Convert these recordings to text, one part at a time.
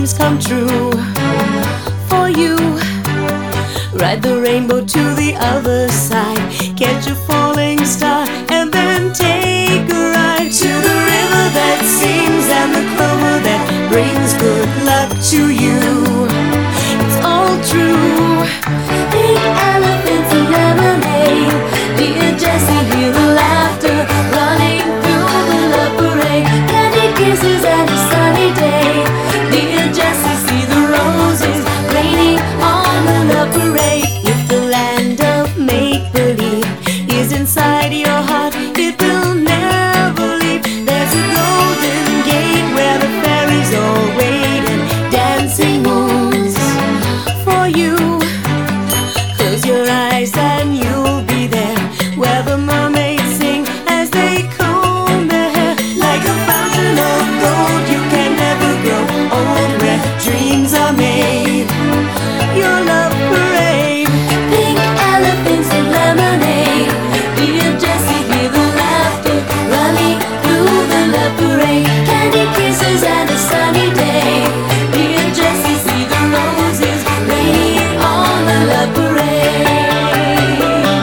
dreams come true for you. Ride the rainbow to the other side, catch a falling star, and then take a ride to the river that sings and the clover that brings good luck to you. It's all true. Big elephants and lemonade, dear Jessie, hear the laughter running through the love parade. Candy kisses and a sunny day, dear Jessie, see the roses raining on the love parade. If the land of make-believe is inside your heart, it will never leave. There's a golden gate where the fairies all wait, and dancing moons for you. Close your eyes and you'll be there, where the mermaids sing as they comb their hair. Like a fountain of gold, you can never grow old, where dreams are made. Your love parade, pink elephants and lemonade, dear Jessie, hear the laughter running through the love parade. Candy kisses and a sunny day, dear Jessie, see the roses raining on the love parade.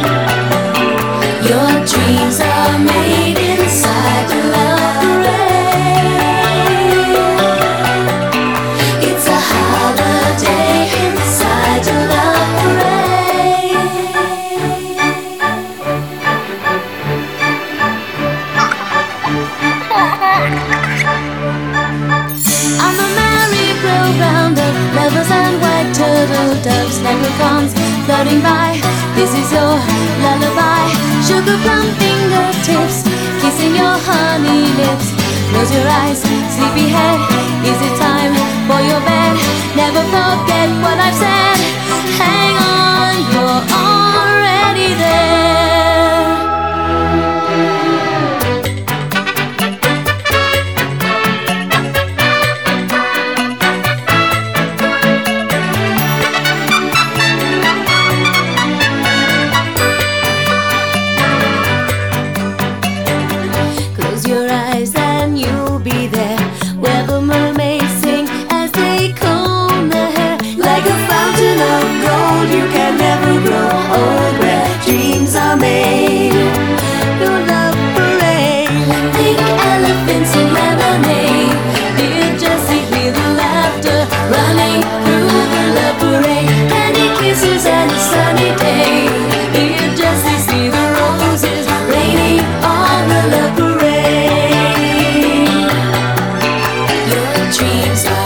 Your dreams are made inside the love parade. It's a holiday inside the love parade. On the merry-go-round of lovers and white turtle doves, leprechauns floating by, this is your lullaby. Sugar plum fingertips, kissing your honey lips. Close your eyes, sleepyhead, is it time for your bed? Never forget what I've said, hang on, you're already there. Close your eyes and you'll be there, where the mermaids sing as they comb their hair. Like a fountain of gold, you can never grow old, where dreams are made. Your love parade, pink elephants and lemonade, dear Jessie, hear the laughter running through the love parade. Candy kisses and a sunny day, dear Jessie, see the roses raining on the love parade. Your dreams are